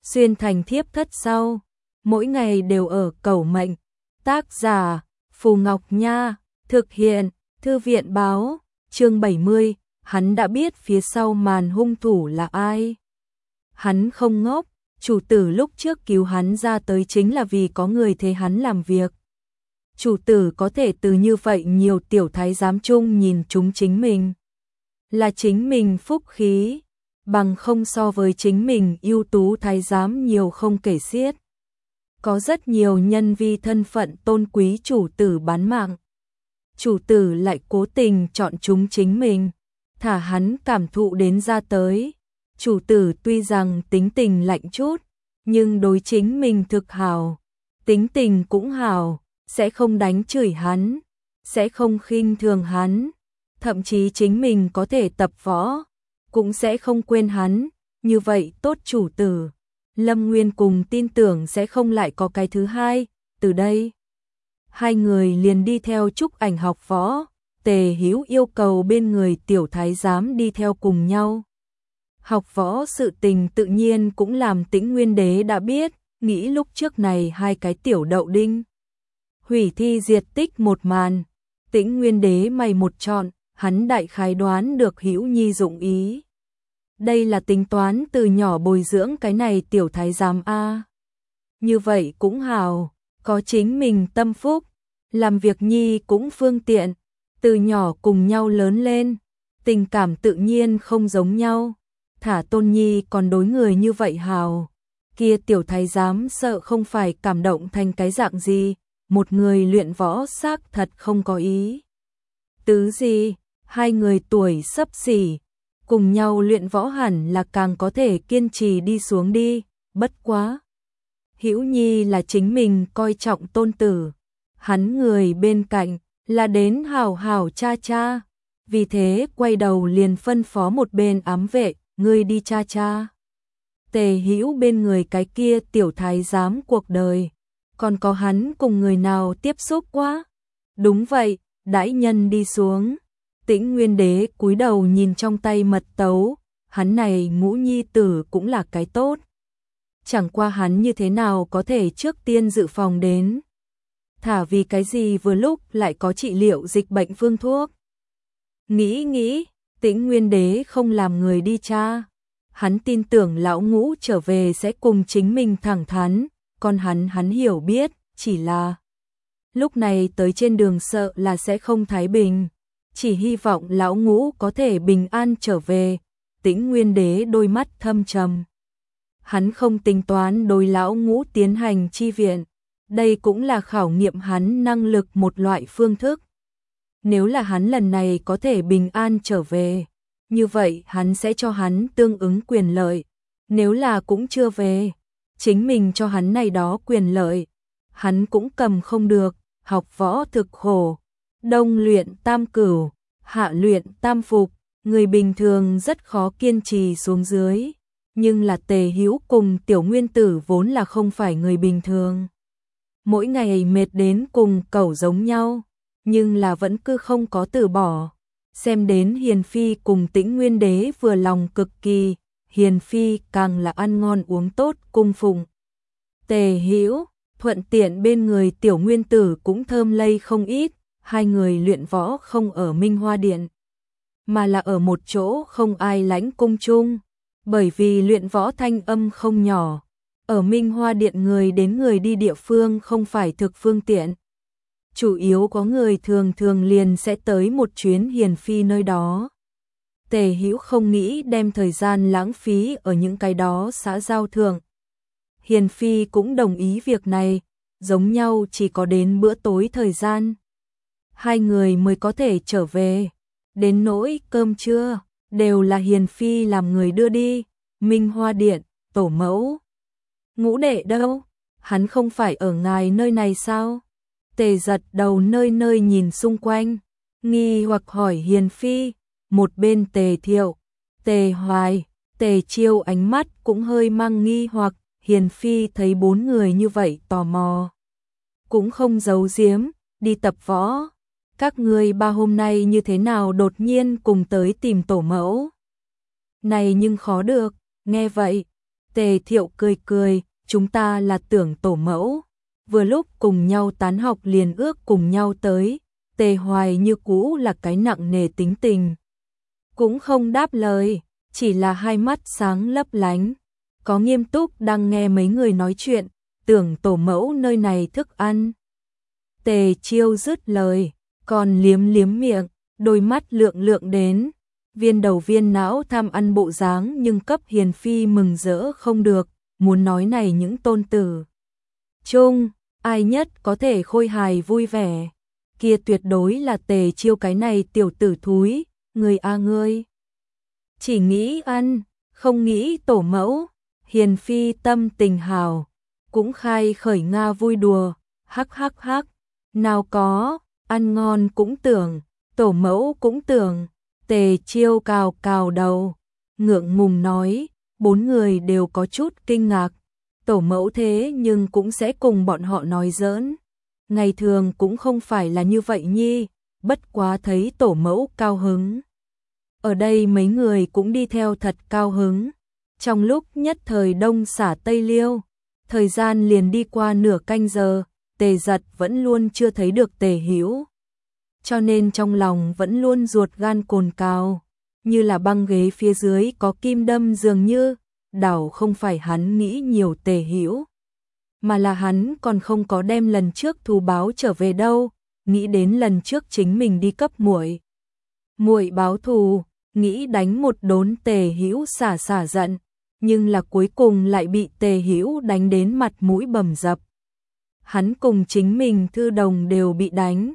xuyên thành thiếp thất sau, mỗi ngày đều ở cầu mệnh. Tác giả Phù Ngọc Nha, thực hiện Thư viện báo. Chương 70, hắn đã biết phía sau màn hung thủ là ai. Hắn không ngốc, chủ tử lúc trước cứu hắn ra tới chính là vì có người thế hắn làm việc. Chủ tử có thể từ như vậy nhiều tiểu thái giám chung nhìn chúng chính mình. Là chính mình phúc khí, bằng không so với chính mình ưu tú thái giám nhiều không kể xiết. Có rất nhiều nhân vi thân phận tôn quý chủ tử bán mạng. Chủ tử lại cố tình chọn chúng chính mình, thả hắn cảm thụ đến ra tới. Chủ tử tuy rằng tính tình lạnh chút, nhưng đối chính mình thực hào, tính tình cũng hào, sẽ không đánh chửi hắn, sẽ không khinh thường hắn, thậm chí chính mình có thể tập võ, cũng sẽ không quên hắn. Như vậy tốt chủ tử, Lâm Nguyên cùng tin tưởng sẽ không lại có cái thứ hai. Từ đây, hai người liền đi theo Trúc Ảnh học võ. Tề Hữu yêu cầu bên người tiểu thái giám đi theo cùng nhau. Học võ sự tình tự nhiên cũng làm Tĩnh Nguyên Đế đã biết, nghĩ lúc trước này hai cái tiểu đậu đinh hủy thi diệt tích một màn, Tĩnh Nguyên Đế mày một chọn, hắn đại khái đoán được Hữu Nhi dụng ý. Đây là tính toán từ nhỏ bồi dưỡng cái này tiểu thái giám a. Như vậy cũng hào, có chính mình tâm phúc, làm việc nhi cũng phương tiện, từ nhỏ cùng nhau lớn lên, tình cảm tự nhiên không giống nhau. Thả Tôn Nhi còn đối người như vậy hào, kia tiểu thái giám sợ không phải cảm động thành cái dạng gì. Một người luyện võ xác thật không có ý tứ gì, hai người tuổi xấp xỉ, cùng nhau luyện võ hẳn là càng có thể kiên trì đi xuống đi. Bất quá, Hữu Nhi là chính mình coi trọng tôn tử, hắn người bên cạnh là đến hào hào cha cha, vì thế quay đầu liền phân phó một bên ám vệ, ngươi đi cha cha. Tề Hữu bên người cái kia tiểu thái giám cuộc đời, còn có hắn cùng người nào tiếp xúc quá? Đúng vậy, đãi nhân đi xuống. Tĩnh Nguyên Đế cúi đầu nhìn trong tay mật tấu, hắn này ngũ nhi tử cũng là cái tốt. Chẳng qua hắn như thế nào có thể trước tiên dự phòng đến. Thả vì cái gì vừa lúc lại có trị liệu dịch bệnh phương thuốc. Nghĩ, Tĩnh Nguyên Đế không làm người đi tra. Hắn tin tưởng lão ngũ trở về sẽ cùng chính mình thẳng thắn, còn hắn hiểu biết, chỉ là lúc này tới trên đường sợ là sẽ không thái bình, chỉ hy vọng lão ngũ có thể bình an trở về. Tĩnh Nguyên Đế đôi mắt thâm trầm. Hắn không tính toán đối lão ngũ tiến hành chi viện, đây cũng là khảo nghiệm hắn năng lực một loại phương thức. Nếu là hắn lần này có thể bình an trở về, như vậy hắn sẽ cho hắn tương ứng quyền lợi. Nếu là cũng chưa về, chính mình cho hắn này đó quyền lợi, hắn cũng cầm không được. Học võ thực khổ, đông luyện tam cửu, hạ luyện tam phục, người bình thường rất khó kiên trì xuống dưới. Nhưng là Tề Hữu cùng tiểu nguyên tử vốn là không phải người bình thường. Mỗi ngày mệt đến cùng cẩu giống nhau, nhưng là vẫn cứ không có từ bỏ. Xem đến Hiền Phi cùng Tĩnh Nguyên Đế vừa lòng cực kỳ, Hiền Phi càng là ăn ngon uống tốt cung phụng. Tề Hữu thuận tiện bên người tiểu nguyên tử cũng thơm lây không ít. Hai người luyện võ không ở Minh Hoa Điện, mà là ở một chỗ không ai lãnh cung chung. Bởi vì luyện võ thanh âm không nhỏ, ở Minh Hoa Điện người đến người đi địa phương không phải thực phương tiện. Chủ yếu có người thường liền sẽ tới một chuyến Hiền Phi nơi đó. Tề Hữu không nghĩ đem thời gian lãng phí ở những cái đó xã giao thượng. Hiền Phi cũng đồng ý việc này, giống nhau chỉ có đến bữa tối thời gian hai người mới có thể trở về. Đến nỗi cơm trưa đều là Hiền Phi làm người đưa đi. Minh Hoa Điện, tổ mẫu, ngũ đệ đâu? Hắn không phải ở ngài nơi này sao? Tề giật đầu nơi nơi nhìn xung quanh, nghi hoặc hỏi Hiền Phi. Một bên Tề Thiệu, Tề Hoài, Tề Chiêu ánh mắt cũng hơi mang nghi hoặc. Hiền Phi thấy bốn người như vậy tò mò, cũng không giấu giếm, đi tập võ. Các ngươi ba hôm nay như thế nào đột nhiên cùng tới tìm tổ mẫu? Này nhưng khó được. Nghe vậy, Tề Thiệu cười cười, chúng ta là Tưởng tổ mẫu. Vừa lúc cùng nhau tán học liền ước cùng nhau tới. Tề Hoài như cũ là cái nặng nề tính tình. Cũng không đáp lời, chỉ là hai mắt sáng lấp lánh. Có nghiêm túc đang nghe mấy người nói chuyện, Tưởng tổ mẫu nơi này thức ăn. Tề Chiêu dứt lời, còn liếm liếm miệng, đôi mắt lượng lượng đến. Viên đầu viên não tham ăn bộ dáng nhưng cấp Hiền Phi mừng rỡ không được, muốn nói này những tôn tử. Chung, ai nhất có thể khôi hài vui vẻ, kia tuyệt đối là Tề Chiêu cái này tiểu tử thúi, người a ngươi. Chỉ nghĩ ăn, không nghĩ tổ mẫu, Hiền Phi tâm tình hào, cũng khai khởi Nga vui đùa, hắc hắc hắc, nào có, ăn ngon cũng tưởng, tổ mẫu cũng tưởng. Tề Chiêu cào cào đầu, ngượng ngùng nói, bốn người đều có chút kinh ngạc, tổ mẫu thế nhưng cũng sẽ cùng bọn họ nói giỡn. Ngày thường cũng không phải là như vậy nhi, bất quá thấy tổ mẫu cao hứng. Ở đây mấy người cũng đi theo thật cao hứng. Trong lúc nhất thời đông xả Tây Liêu, thời gian liền đi qua nửa canh giờ, Tề Giật vẫn luôn chưa thấy được Tề Hữu. Cho nên trong lòng vẫn luôn ruột gan cồn cào, như là băng ghế phía dưới có kim đâm dường như, đảo không phải hắn nghĩ nhiều Tề Hữu, mà là hắn còn không có đem lần trước thù báo trở về đâu, nghĩ đến lần trước chính mình đi cấp muội. Muội báo thù, nghĩ đánh một đốn Tề Hữu xả giận, nhưng là cuối cùng lại bị Tề Hữu đánh đến mặt mũi bầm dập. Hắn cùng chính mình Thư Đồng đều bị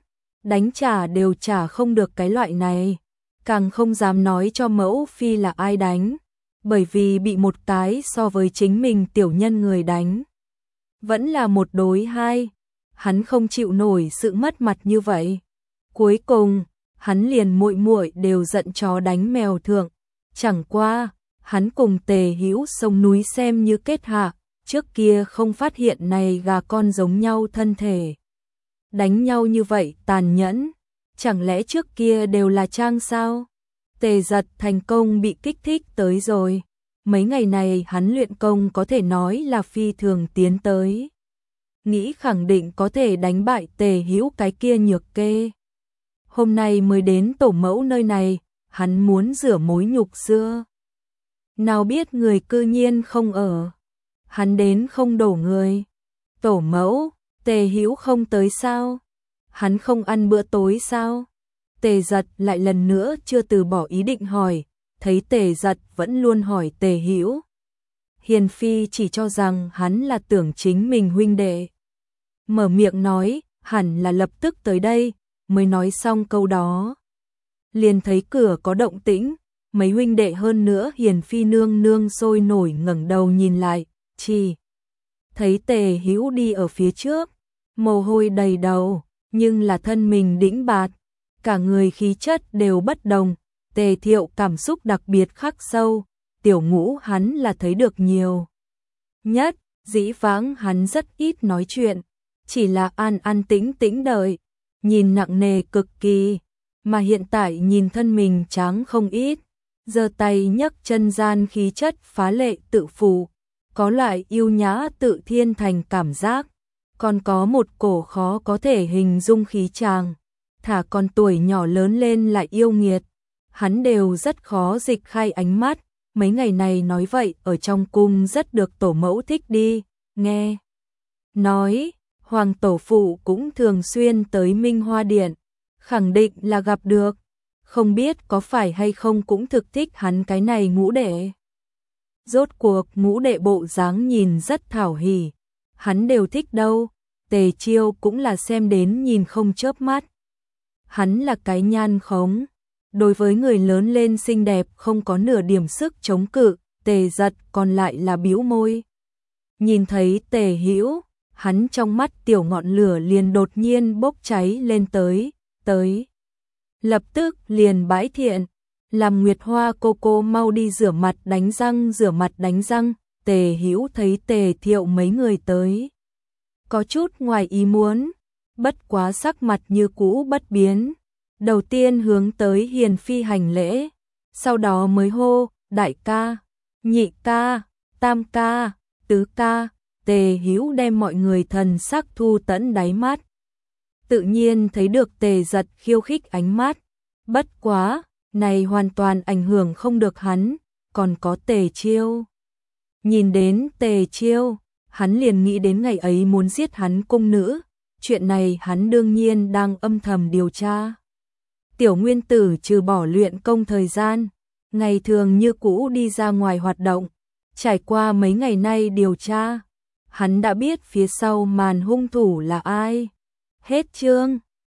đánh trả đều trả không được cái loại này, càng không dám nói cho mẫu phi là ai đánh, bởi vì bị một cái so với chính mình tiểu nhân người đánh. Vẫn là một đối hai, hắn không chịu nổi sự mất mặt như vậy. Cuối cùng, hắn liền muội đều giận chó đánh mèo thượng, chẳng qua, hắn cùng Tề Hữu sông núi xem như kết hạ, trước kia không phát hiện này gà con giống nhau thân thể. Đánh nhau như vậy tàn nhẫn, chẳng lẽ trước kia đều là trang sao? Tề Giật thành công bị kích thích tới rồi, mấy ngày này hắn luyện công có thể nói là phi thường tiến tới. Nghĩ khẳng định có thể đánh bại Tề Hữu cái kia nhược kê. Hôm nay mới đến tổ mẫu nơi này, hắn muốn rửa mối nhục xưa. Nào biết người cư nhiên không ở, hắn đến không đổ người. Tổ mẫu, Tề Hữu không tới sao? Hắn không ăn bữa tối sao? Tề Giật lại lần nữa chưa từ bỏ ý định hỏi, thấy Tề Giật vẫn luôn hỏi Tề Hữu. Hiền Phi chỉ cho rằng hắn là tưởng chính mình huynh đệ. Mở miệng nói, hẳn là lập tức tới đây, mới nói xong câu đó. Liền thấy cửa có động tĩnh, mấy huynh đệ hơn nữa Hiền Phi nương nương sôi nổi ngẩng đầu nhìn lại, chỉ thấy Tề Hữu đi ở phía trước, mồ hôi đầy đầu, nhưng là thân mình đĩnh bạt, cả người khí chất đều bất đồng. Tề Thiệu cảm xúc đặc biệt khắc sâu, tiểu Ngũ hắn là thấy được nhiều nhất, dĩ vãng hắn rất ít nói chuyện, chỉ là an tĩnh tĩnh đợi, nhìn nặng nề cực kỳ, mà hiện tại nhìn thân mình tráng không ít, giơ tay nhấc chân gian khí chất phá lệ tự phụ, có loại yêu nhã tự thiên thành cảm giác, còn có một cổ khó có thể hình dung khí chàng, thả con tuổi nhỏ lớn lên lại yêu nghiệt, hắn đều rất khó dịch khai ánh mắt, mấy ngày này nói vậy ở trong cung rất được tổ mẫu thích đi, nghe nói, hoàng tổ phụ cũng thường xuyên tới Minh Hoa Điện, khẳng định là gặp được, không biết có phải hay không cũng thực thích hắn cái này ngũ đệ. Rốt cuộc ngũ đệ bộ dáng nhìn rất thảo hỉ, hắn đều thích đâu, Tề Chiêu cũng là xem đến nhìn không chớp mắt. Hắn là cái nhan khống, đối với người lớn lên xinh đẹp không có nửa điểm sức chống cự, Tề Giật còn lại là bĩu môi. Nhìn thấy Tề Hữu, hắn trong mắt tiểu ngọn lửa liền đột nhiên bốc cháy lên tới. Lập tức liền bãi thiện, làm Nguyệt Hoa cô mau đi rửa mặt đánh răng, Tề Hữu thấy Tề Thiệu mấy người tới. Có chút ngoài ý muốn, bất quá sắc mặt như cũ bất biến. Đầu tiên hướng tới Hiền Phi hành lễ, sau đó mới hô, đại ca, nhị ca, tam ca, tứ ca, Tề Hữu đem mọi người thần sắc thu tẫn đáy mắt. Tự nhiên thấy được Tề Giật khiêu khích ánh mắt, bất quá, này hoàn toàn ảnh hưởng không được hắn, còn có Tề Chiêu. Nhìn đến Tề Chiêu, hắn liền nghĩ đến ngày ấy muốn giết hắn cung nữ, chuyện này hắn đương nhiên đang âm thầm điều tra. Tiểu Nguyên Tử trừ bỏ luyện công thời gian, ngày thường như cũ đi ra ngoài hoạt động, trải qua mấy ngày nay điều tra, hắn đã biết phía sau màn hung thủ là ai. Hết chương.